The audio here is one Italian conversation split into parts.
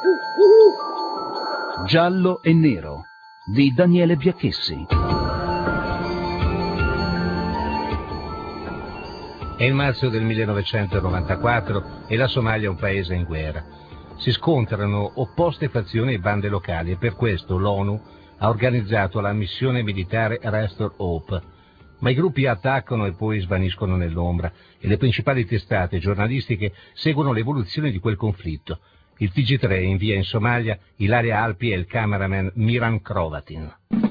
Giallo e nero di Daniele Biacchessi. È il marzo del 1994 e la Somalia è un paese in guerra. Si scontrano opposte fazioni e bande locali e per questo l'ONU ha organizzato la missione militare Restore Hope. Ma i gruppi attaccano e poi svaniscono nell'ombra e le principali testate giornalistiche seguono l'evoluzione di quel conflitto. Il TG3 invia in Somalia Ilaria Alpi e il cameraman Miran Hrovatin.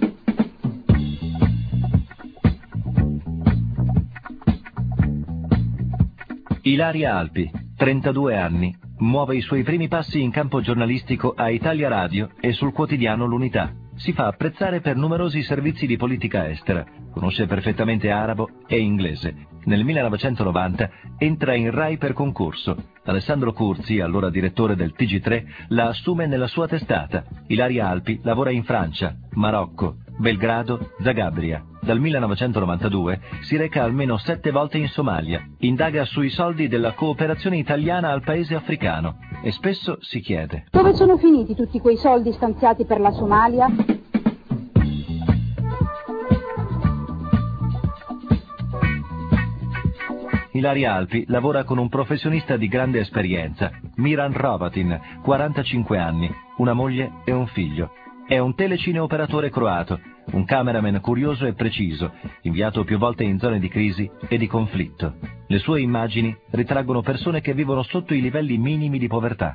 Ilaria Alpi, 32 anni, muove i suoi primi passi in campo giornalistico a Italia Radio e sul quotidiano L'Unità. Si fa apprezzare per numerosi servizi di politica estera, conosce perfettamente arabo e inglese. Nel 1990 entra in Rai per concorso. Alessandro Curzi, allora direttore del TG3, la assume nella sua testata. Ilaria Alpi lavora in Francia, Marocco, Belgrado, Zagabria. Dal 1992 si reca almeno 7 volte in Somalia, indaga sui soldi della cooperazione italiana al paese africano e spesso si chiede: dove sono finiti tutti quei soldi stanziati per la Somalia? Ilaria Alpi lavora con un professionista di grande esperienza, Miran Hrovatin, 45 anni, una moglie e un figlio. È un telecineoperatore croato, un cameraman curioso e preciso, inviato più volte in zone di crisi e di conflitto. Le sue immagini ritraggono persone che vivono sotto i livelli minimi di povertà.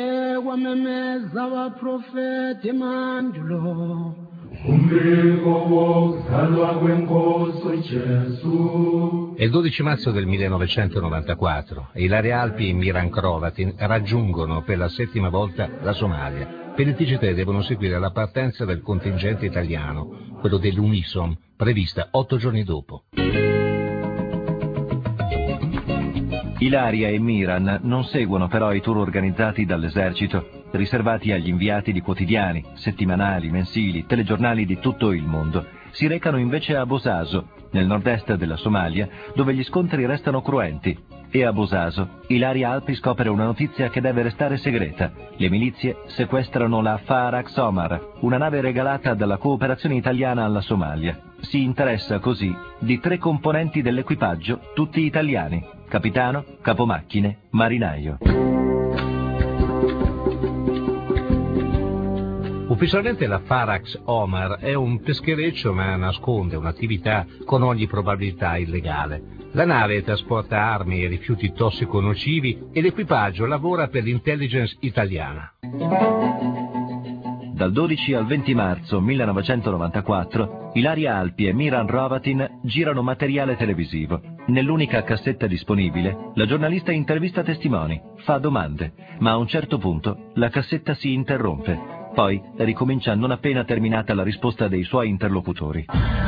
È il 12 marzo del 1994 e Ilaria Alpi e Miran Hrovatin raggiungono per la 7ª volta la Somalia. Per il TG3 devono seguire la partenza del contingente italiano, quello dell'Unisom, prevista 8 giorni dopo. Ilaria e Miran non seguono però i tour organizzati dall'esercito, riservati agli inviati di quotidiani, settimanali, mensili, telegiornali di tutto il mondo. Si recano invece a Bosaso, nel nord-est della Somalia, dove gli scontri restano cruenti. E a Bosaso, Ilaria Alpi scopre una notizia che deve restare segreta. Le milizie sequestrano la Farax Omar, una nave regalata dalla cooperazione italiana alla Somalia. Si interessa così di 3 componenti dell'equipaggio, tutti italiani: capitano, capomacchine, marinaio. Ufficialmente la Farax Omar è un peschereccio ma nasconde un'attività con ogni probabilità illegale. La nave trasporta armi e rifiuti tossico-nocivi e l'equipaggio lavora per l'intelligence italiana. Dal 12 al 20 marzo 1994, Ilaria Alpi e Miran Hrovatin girano materiale televisivo. Nell'unica cassetta disponibile, la giornalista intervista testimoni, fa domande, ma a un certo punto la cassetta si interrompe. Poi ricomincia non appena terminata la risposta dei suoi interlocutori.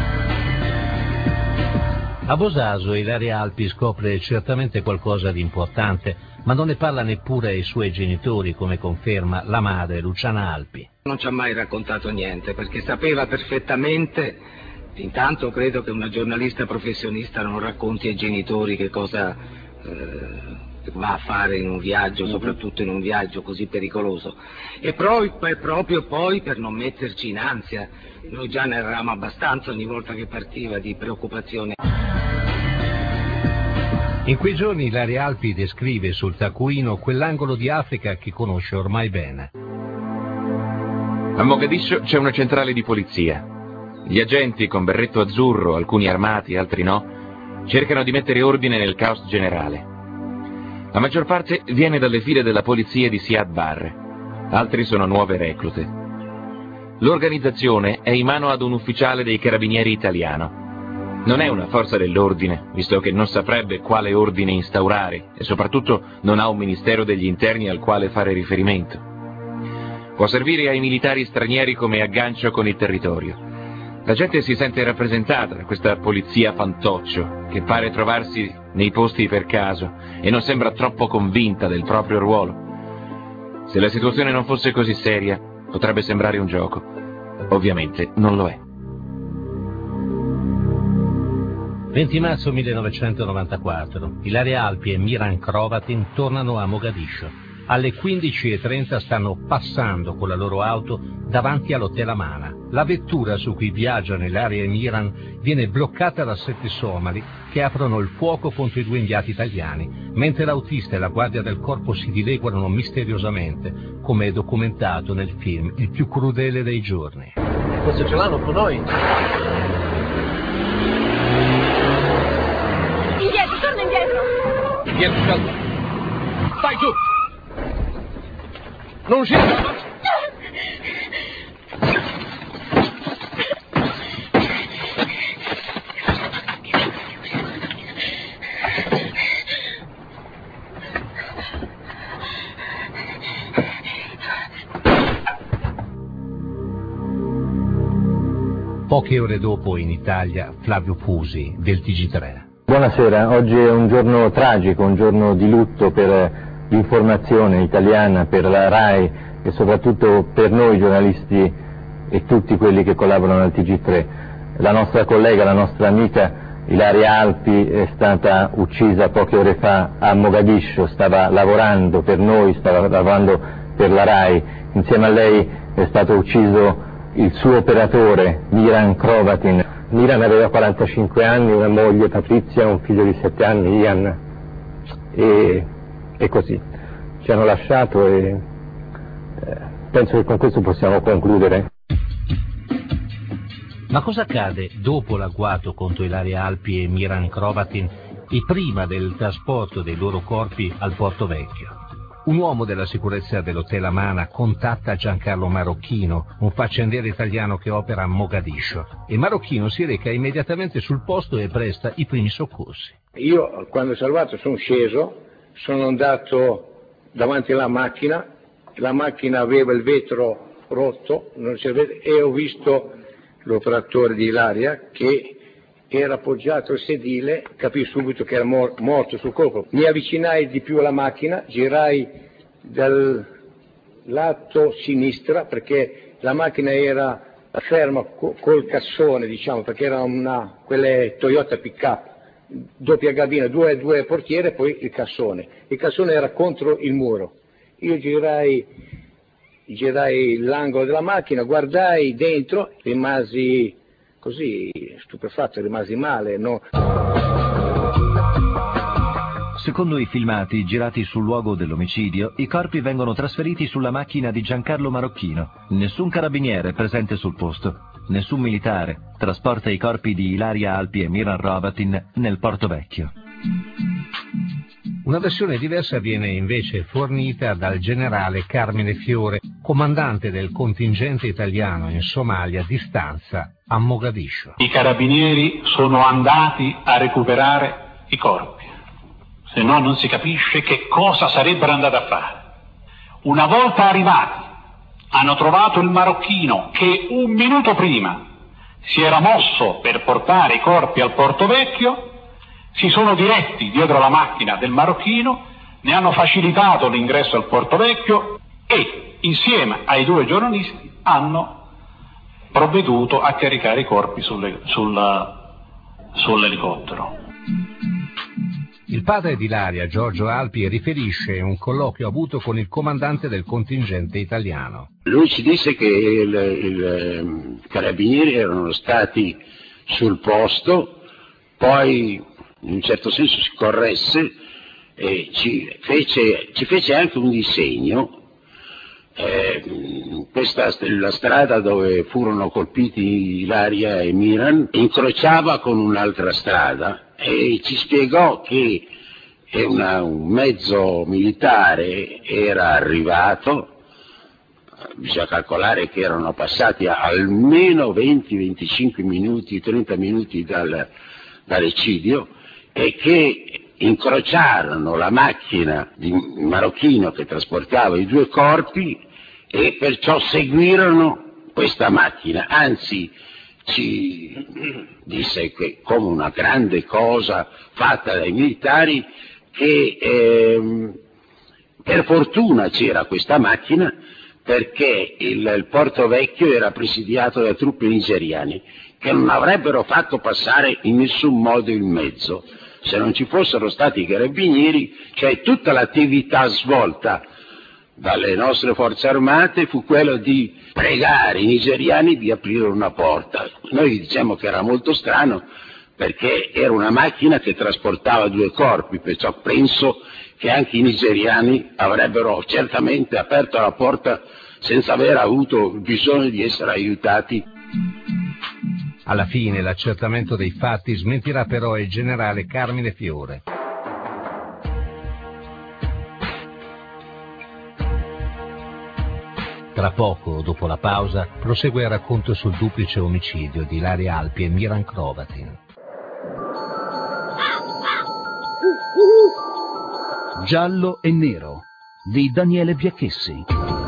A Bosaso Ilaria Alpi scopre certamente qualcosa di importante, ma non ne parla neppure ai suoi genitori, come conferma la madre Luciana Alpi. Non ci ha mai raccontato niente, perché sapeva perfettamente, intanto credo che una giornalista professionista non racconti ai genitori che cosa va a fare in un viaggio, soprattutto in un viaggio così pericoloso. E proprio poi per non metterci in ansia, noi già ne eravamo abbastanza ogni volta che partiva di preoccupazione. In quei giorni Ilaria Alpi descrive sul taccuino quell'angolo di Africa che conosce ormai bene. A Mogadiscio c'è una centrale di polizia. Gli agenti con berretto azzurro, alcuni armati, altri no, cercano di mettere ordine nel caos generale. La maggior parte viene dalle file della polizia di Siad Barre, altri sono nuove reclute. L'organizzazione è in mano ad un ufficiale dei carabinieri italiano. Non è una forza dell'ordine, visto che non saprebbe quale ordine instaurare e soprattutto non ha un ministero degli interni al quale fare riferimento. Può servire ai militari stranieri come aggancio con il territorio. La gente si sente rappresentata da questa polizia fantoccio che pare trovarsi nei posti per caso e non sembra troppo convinta del proprio ruolo. Se la situazione non fosse così seria, potrebbe sembrare un gioco. Ovviamente non lo è. 20 marzo 1994, Ilaria Alpi e Miran Hrovatin tornano a Mogadiscio. Alle 15:30 stanno passando con la loro auto davanti all'Hotel Amana. La vettura su cui viaggiano Ilaria e Miran viene bloccata da 7 somali che aprono il fuoco contro i 2 inviati italiani, mentre l'autista e la guardia del corpo si dileguano misteriosamente, come è documentato nel film Il più crudele dei giorni. Forse ce l'hanno con noi. Indietro, torna indietro! Indietro, calma. Stai giù! Non uscire! Poche ore dopo in Italia, Flavio Pusi del TG3. Buonasera, oggi è un giorno tragico, un giorno di lutto per l'informazione italiana, per la RAI e soprattutto per noi giornalisti e tutti quelli che collaborano al TG3. La nostra collega, la nostra amica Ilaria Alpi è stata uccisa poche ore fa a Mogadiscio, stava lavorando per noi, stava lavorando per la RAI. Insieme a lei è stato ucciso il suo operatore, Miran Hrovatin. Miran aveva 45 anni, una moglie Patrizia, un figlio di 7 anni, Ian, e così ci hanno lasciato e penso che con questo possiamo concludere. Ma cosa accade dopo l'agguato contro Ilaria Alpi e Miran Hrovatin e prima del trasporto dei loro corpi al Porto Vecchio? Un uomo della sicurezza dell'Hotel Amana contatta Giancarlo Marocchino, un faccendiere italiano che opera a Mogadiscio, e Marocchino si reca immediatamente sul posto e presta i primi soccorsi. Io, quando ho salvato, sono sceso, sono andato davanti alla macchina, la macchina aveva il vetro rotto, e ho visto l'operatore di Ilaria che era appoggiato al sedile, capii subito che era morto sul colpo. Mi avvicinai di più alla macchina, girai dal lato sinistra perché la macchina era ferma col cassone, diciamo, perché era quelle Toyota pick-up, doppia cabina, due portiere e poi il cassone. Il cassone era contro il muro. Io girai l'angolo della macchina, guardai dentro, rimasi così stupefatto, rimasi male, no? Secondo i filmati girati sul luogo dell'omicidio, i corpi vengono trasferiti sulla macchina di Giancarlo Marocchino. Nessun carabiniere è presente sul posto. Nessun militare trasporta i corpi di Ilaria Alpi e Miran Hrovatin nel Porto Vecchio. Una versione diversa viene invece fornita dal generale Carmine Fiore, comandante del contingente italiano in Somalia di stanza a Mogadiscio. I carabinieri sono andati a recuperare i corpi, se no non si capisce che cosa sarebbero andati a fare. Una volta arrivati hanno trovato il Marocchino che un minuto prima si era mosso per portare i corpi al Porto Vecchio, si sono diretti dietro la macchina del Marocchino, ne hanno facilitato l'ingresso al Porto Vecchio e insieme ai 2 giornalisti hanno provveduto a caricare i corpi sull'elicottero. Il padre di Ilaria, Giorgio Alpi, riferisce un colloquio avuto con il comandante del contingente italiano. Lui ci disse che i carabinieri erano stati sul posto, poi in un certo senso si corresse e ci fece anche un disegno. La strada dove furono colpiti Ilaria e Miran incrociava con un'altra strada e ci spiegò che un mezzo militare era arrivato. Bisogna calcolare che erano passati almeno 20-25 minuti, 30 minuti dall'eccidio, e che incrociarono la macchina di Marocchino che trasportava i 2 corpi e perciò seguirono questa macchina. Anzi, ci disse che come una grande cosa fatta dai militari, che per fortuna c'era questa macchina, perché il Porto Vecchio era presidiato da truppe nigeriane che non avrebbero fatto passare in nessun modo il mezzo se non ci fossero stati i carabinieri, cioè tutta l'attività svolta dalle nostre forze armate fu quello di pregare i nigeriani di aprire una porta. Noi diciamo che era molto strano perché era una macchina che trasportava 2 corpi, perciò penso che anche i nigeriani avrebbero certamente aperto la porta senza aver avuto bisogno di essere aiutati. Alla fine l'accertamento dei fatti smentirà però il generale Carmine Fiore. Tra poco, dopo la pausa, prosegue il racconto sul duplice omicidio di Ilaria Alpi e Miran Hrovatin. Giallo e nero di Daniele Biacchessi.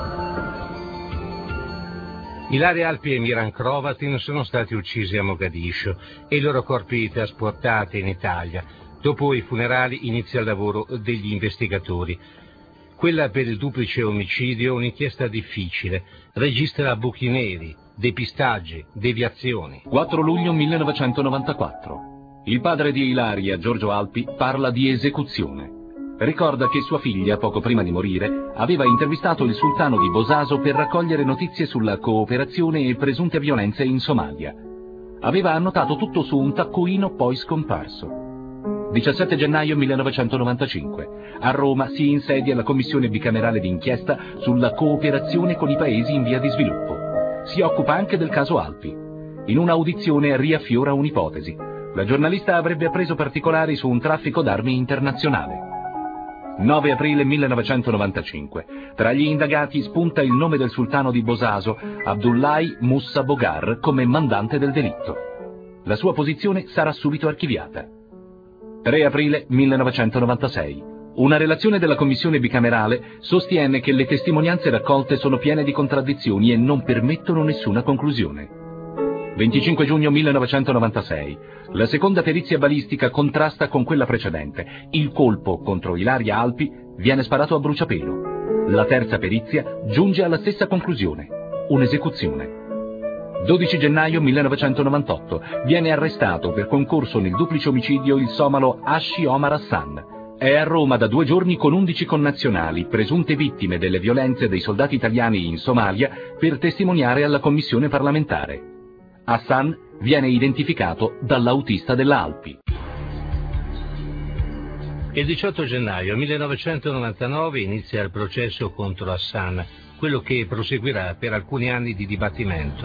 Ilaria Alpi e Miran Hrovatin sono stati uccisi a Mogadiscio e i loro corpi trasportati in Italia. Dopo i funerali inizia il lavoro degli investigatori. Quella per il duplice omicidio, un'inchiesta difficile, registra buchi neri, depistaggi, deviazioni. 4 luglio 1994. Il padre di Ilaria, Giorgio Alpi, parla di esecuzione. Ricorda che sua figlia, poco prima di morire, aveva intervistato il sultano di Bosaso per raccogliere notizie sulla cooperazione e presunte violenze in Somalia. Aveva annotato tutto su un taccuino poi scomparso. 17 gennaio 1995. A Roma si insedia la commissione bicamerale d'inchiesta sulla cooperazione con i paesi in via di sviluppo. Si occupa anche del caso Alpi. In un'audizione riaffiora un'ipotesi. La giornalista avrebbe appreso particolari su un traffico d'armi internazionale. 9 aprile 1995. Tra gli indagati spunta il nome del sultano di Bosaso, Abdullahi Mussa Bogar, come mandante del delitto. La sua posizione sarà subito archiviata. 3 aprile 1996. Una relazione della commissione bicamerale sostiene che le testimonianze raccolte sono piene di contraddizioni e non permettono nessuna conclusione. 25 giugno 1996. La seconda perizia balistica contrasta con quella precedente. Il colpo contro Ilaria Alpi viene sparato a bruciapelo. La terza perizia giunge alla stessa conclusione: un'esecuzione. 12 gennaio 1998. Viene arrestato per concorso nel duplice omicidio il somalo Hashi Omar Hassan. È a Roma da 2 giorni con 11 connazionali, presunte vittime delle violenze dei soldati italiani in Somalia, per testimoniare alla commissione parlamentare. Hassan viene identificato dall'autista della Alpi. Il 18 gennaio 1999 inizia il processo contro Hassan, quello che proseguirà per alcuni anni di dibattimento.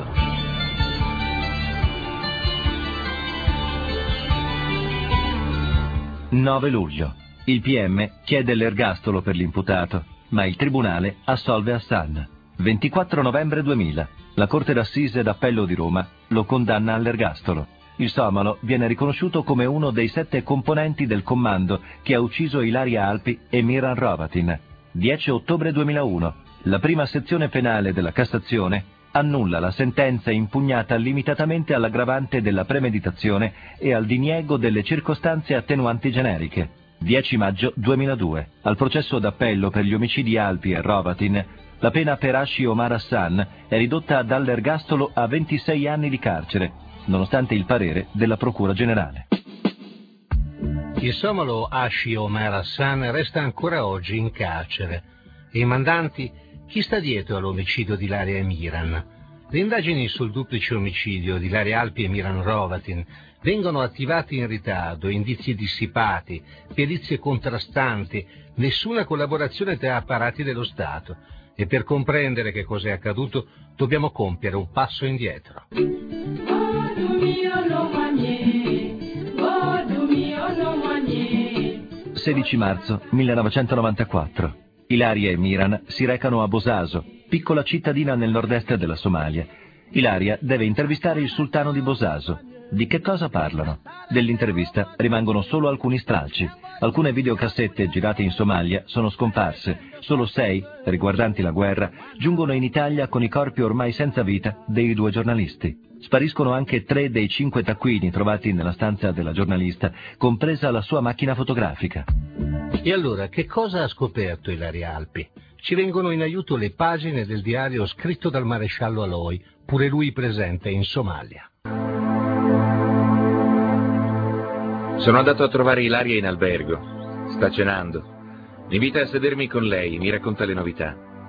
9 luglio. Il PM chiede l'ergastolo per l'imputato, ma il tribunale assolve Hassan. 24 novembre 2000. La Corte d'Assise d'Appello di Roma lo condanna all'ergastolo. Il somalo viene riconosciuto come uno dei 7 componenti del commando che ha ucciso Ilaria Alpi e Miran Hrovatin. 10 ottobre 2001. La prima sezione penale della Cassazione annulla la sentenza impugnata limitatamente all'aggravante della premeditazione e al diniego delle circostanze attenuanti generiche. 10 maggio 2002. Al processo d'appello per gli omicidi Alpi e Hrovatin, la pena per Hashi Omar Hassan è ridotta dall'ergastolo a 26 anni di carcere, nonostante il parere della Procura Generale. Il somalo Hashi Omar Hassan resta ancora oggi in carcere. E i mandanti? Chi sta dietro all'omicidio di Ilaria e Miran? Le indagini sul duplice omicidio di Ilaria Alpi e Miran Hrovatin vengono attivate in ritardo, indizi dissipati, perizie contrastanti, nessuna collaborazione tra apparati dello Stato. E per comprendere che cosa è accaduto dobbiamo compiere un passo indietro. 16 marzo 1994. Ilaria e Miran si recano a Bosaso, piccola cittadina nel nord-est della Somalia. Ilaria deve intervistare il sultano di Bosaso. Di che cosa parlano? Dell'intervista rimangono solo alcuni stralci. Alcune videocassette girate in Somalia sono scomparse. Solo 6, riguardanti la guerra, giungono in Italia con i corpi ormai senza vita dei 2 giornalisti. Spariscono anche 3 dei 5 taccuini trovati nella stanza della giornalista, compresa la sua macchina fotografica. E allora, che cosa ha scoperto Ilaria Alpi? Ci vengono in aiuto le pagine del diario scritto dal maresciallo Aloi, pure lui presente in Somalia. Sono andato a trovare Ilaria in albergo. Sta cenando. Mi invita a sedermi con lei, mi racconta le novità.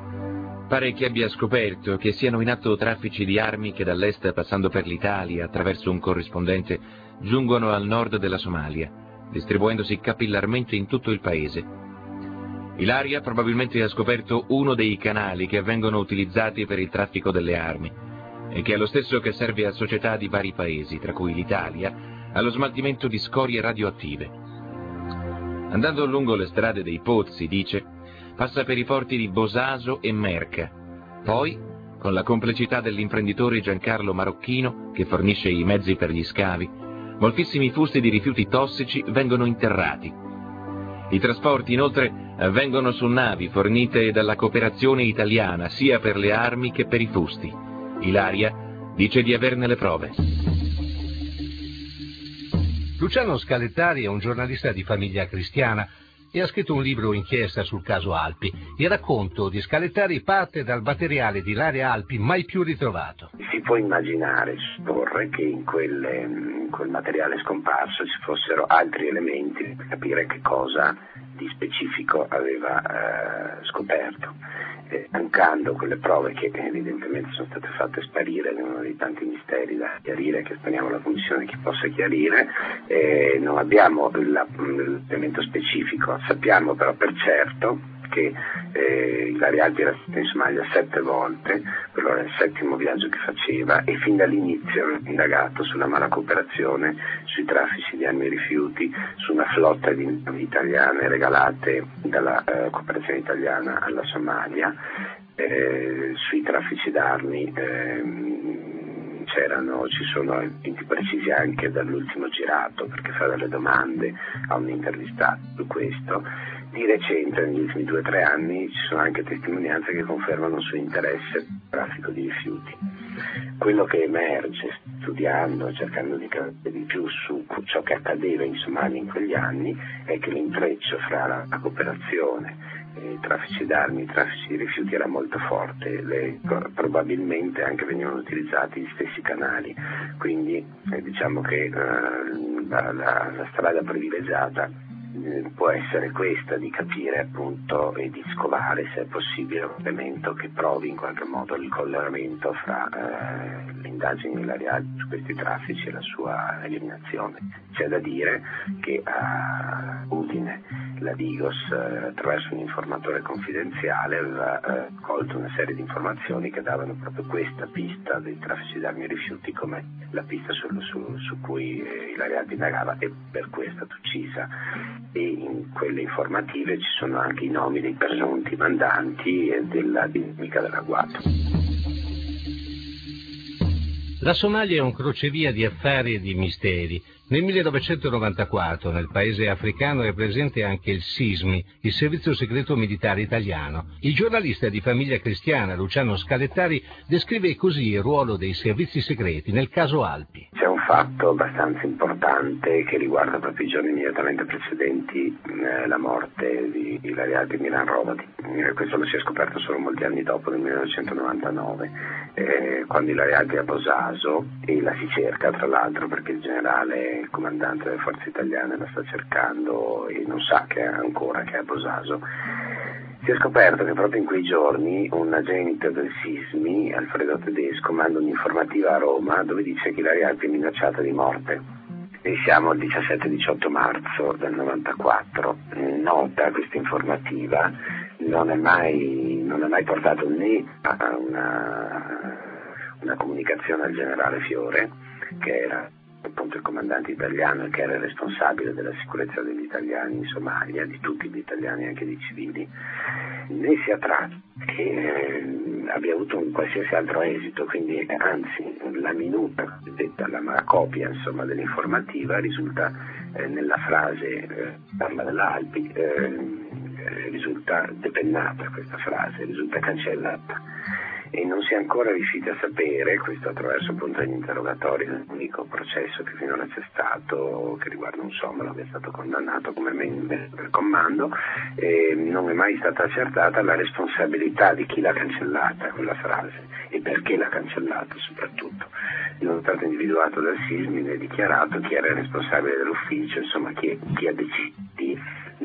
Pare che abbia scoperto che siano in atto traffici di armi che dall'est, passando per l'Italia, attraverso un corrispondente, giungono al nord della Somalia, distribuendosi capillarmente in tutto il paese. Ilaria probabilmente ha scoperto uno dei canali che vengono utilizzati per il traffico delle armi, e che è lo stesso che serve a società di vari paesi, tra cui l'Italia, allo smaltimento di scorie radioattive. Andando lungo le strade dei pozzi, dice, passa per i porti di Bosaso e Merca. Poi, con la complicità dell'imprenditore Giancarlo Marocchino, che fornisce i mezzi per gli scavi, moltissimi fusti di rifiuti tossici vengono interrati. I trasporti, inoltre, avvengono su navi fornite dalla cooperazione italiana, sia per le armi che per i fusti. Ilaria dice di averne le prove. Luciano Scalettari è un giornalista di famiglia cristiana e ha scritto un libro inchiesta sul caso Alpi. Il racconto di Scalettari parte dal materiale di Ilaria Alpi mai più ritrovato. Si può immaginare, supporre, che in quel materiale scomparso ci fossero altri elementi per capire che cosa di specifico aveva scoperto. Mancando quelle prove che evidentemente sono state fatte sparire, è uno dei tanti misteri da chiarire che speriamo la Commissione che possa chiarire, non abbiamo l'elemento specifico. Sappiamo però per certo che Ilaria Alpi era stata in Somalia 7 volte, quello era il 7° viaggio che faceva, e fin dall'inizio aveva indagato sulla mala cooperazione, sui traffici di armi e rifiuti, su una flotta di navi italiane regalate dalla cooperazione italiana alla Somalia, sui traffici d'armi. Ci sono elementi precisi anche dall'ultimo girato, perché fa delle domande a un intervistato su questo. Di recente, negli ultimi 2 o 3 anni, ci sono anche testimonianze che confermano il suo interesse al traffico di rifiuti. Quello che emerge studiando, cercando di capire di più su ciò che accadeva in Somalia in quegli anni, è che l'intreccio fra la cooperazione, i traffici d'armi, i traffici di rifiuti era molto forte, probabilmente anche venivano utilizzati gli stessi canali, quindi diciamo che la strada privilegiata può essere questa, di capire appunto e di scovare, se è possibile, un elemento che provi in qualche modo il collegamento fra le indagini Ilaria su questi traffici e la sua eliminazione. C'è da dire che a Udine la Digos, attraverso un informatore confidenziale, aveva colto una serie di informazioni che davano proprio questa pista dei traffici d'armi e rifiuti come la pista su cui Ilaria Alpi indagava, e per questo è stata uccisa. E in quelle informative ci sono anche i nomi dei presunti mandanti e della dinamica dell'agguato. La Somalia è un crocevia di affari e di misteri. Nel 1994 nel paese africano è presente anche il SISMI, il Servizio Segreto Militare Italiano. Il giornalista di famiglia cristiana Luciano Scalettari descrive così il ruolo dei servizi segreti nel caso Alpi. C'è un fatto abbastanza importante che riguarda proprio i giorni immediatamente precedenti la morte di Ilaria Alpi e Miran Hrovatin. Questo lo si è scoperto solo molti anni dopo, nel 1999, quando Ilaria Alpi è a Bosaso, e la si cerca tra l'altro perché il generale, il comandante delle forze italiane, la sta cercando e non sa che ancora che è a Bosaso. Si è scoperto che proprio in quei giorni un agente del SISMI, Alfredo Tedesco, manda un'informativa a Roma dove dice che Ilaria Alpi è minacciata di morte. E siamo al 17-18 marzo del 94. Nota questa informativa non è mai portato né a una comunicazione al generale Fiore, che era appunto il comandante italiano e che era il responsabile della sicurezza degli italiani in Somalia, di tutti gli italiani, anche dei civili, né si ha traccia che abbia avuto un qualsiasi altro esito, quindi anzi la minuta, la copia insomma dell'informativa risulta nella frase parla dell'Alpi, risulta depennata, questa frase risulta cancellata. E non si è ancora riusciti a sapere, questo attraverso appunto gli interrogatori, l'unico processo che finora c'è stato, che riguarda un somalo che è stato condannato come membro del comando, non è mai stata accertata la responsabilità di chi l'ha cancellata quella frase e perché l'ha cancellata soprattutto. Non è stato individuato dal SISMI né dichiarato chi era il responsabile dell'ufficio, insomma chi ha deciso di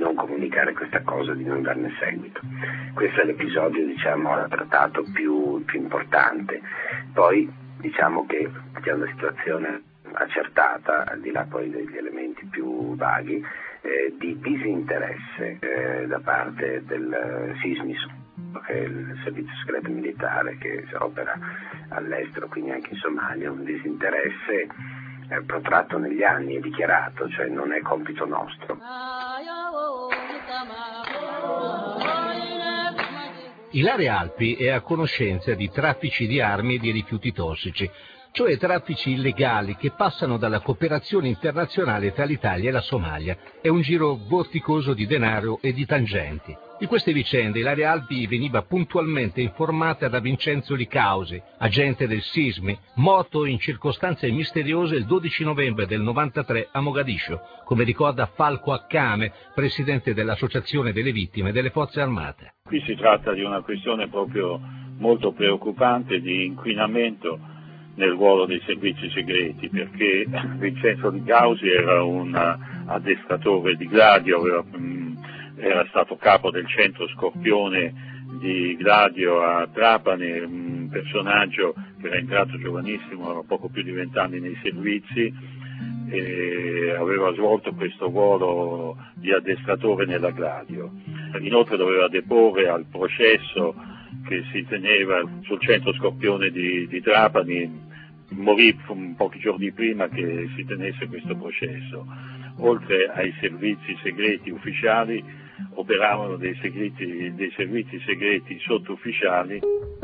non comunicare questa cosa, di non darne seguito. Questo è l'episodio, diciamo, trattato più importante. Poi diciamo che c'è una situazione accertata, al di là poi degli elementi più vaghi, di disinteresse da parte del SISMIS, che è il servizio segreto militare che opera all'estero, quindi anche in Somalia, un disinteresse protratto negli anni e dichiarato, cioè non è compito nostro. Ilaria Alpi è a conoscenza di traffici di armi e di rifiuti tossici, cioè traffici illegali che passano dalla cooperazione internazionale tra l'Italia e la Somalia. È un giro vorticoso di denaro e di tangenti. Di queste vicende Ilaria Alpi veniva puntualmente informata da Vincenzo Licausi, agente del SISMI, morto in circostanze misteriose il 12 novembre del 93 a Mogadiscio, come ricorda Falco Accame, presidente dell'Associazione delle Vittime delle Forze Armate. Qui si tratta di una questione proprio molto preoccupante di inquinamento nel ruolo dei servizi segreti, perché Vincenzo Licausi era un addestratore di Gladio, era stato capo del centro Scorpione di Gladio a Trapani, un personaggio che era entrato giovanissimo, aveva poco più di 20 anni nei servizi, e aveva svolto questo ruolo di addestratore nella Gladio. Inoltre doveva deporre al processo che si teneva sul centro Scorpione di Trapani, morì pochi giorni prima che si tenesse questo processo. Oltre ai servizi segreti ufficiali operavano dei servizi segreti sottufficiali.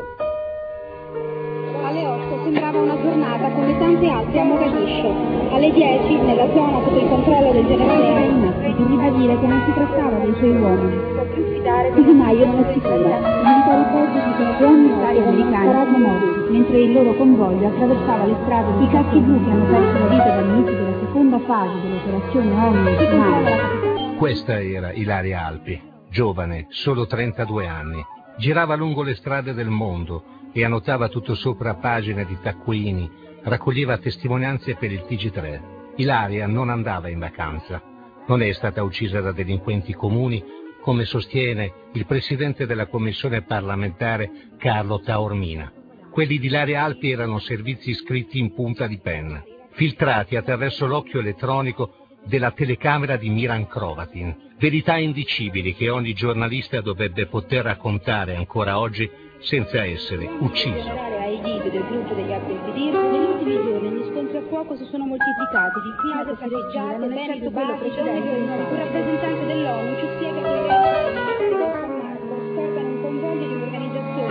Alle 8 sembrava una giornata come tante altre a Mogadiscio. Alle 10, nella zona sotto il controllo del generale Aina, veniva a dire che non si trattava dei suoi uomini. Di Maio non è sicura. I militari belgi dicono che ogni militari americani saranno morti, mentre il loro convoglio attraversava le strade. I caschi blu che hanno perso la vita dall'inizio della seconda fase dell'operazione ONU in Somalia. Questa era Ilaria Alpi, giovane, solo 32 anni. Girava lungo le strade del mondo e annotava tutto sopra pagine di taccuini, raccoglieva testimonianze per il TG3. Ilaria non andava in vacanza. Non è stata uccisa da delinquenti comuni, come sostiene il presidente della commissione parlamentare Carlo Taormina. Quelli di Ilaria Alpi erano servizi scritti in punta di penna, filtrati attraverso l'occhio elettronico della telecamera di Miran Hrovatin. Verità indicibili che ogni giornalista dovrebbe poter raccontare ancora oggi senza essere ucciso. Ai guidi del gruppo degli Abdelbidir, negli ultimi giorni gli scontri a fuoco si sono moltiplicati, di qui alle carreggiate, non è certo quello precedente. Un rappresentante dell'ONU ci spiega che San Marco scortano un convoglio di un'organizzazione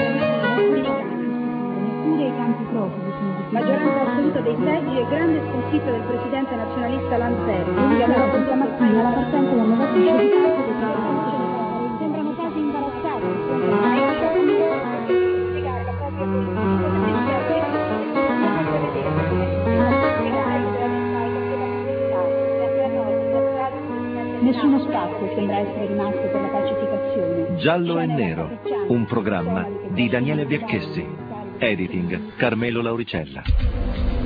neppure i campi profughi sono di maggioranza assoluta dei seggi e grande sconfitta del presidente nazionalista Lanzeri. Lui aveva questa mattina la partenza del Mogadiscio di campo dei parlamentari. Sembrano quasi imbarazzati spiegare la propria Nessuno spazio sembra essere rimasto per la pacificazione. Giallo e Nero, un programma di Daniele Biacchessi. Editing Carmelo Lauricella.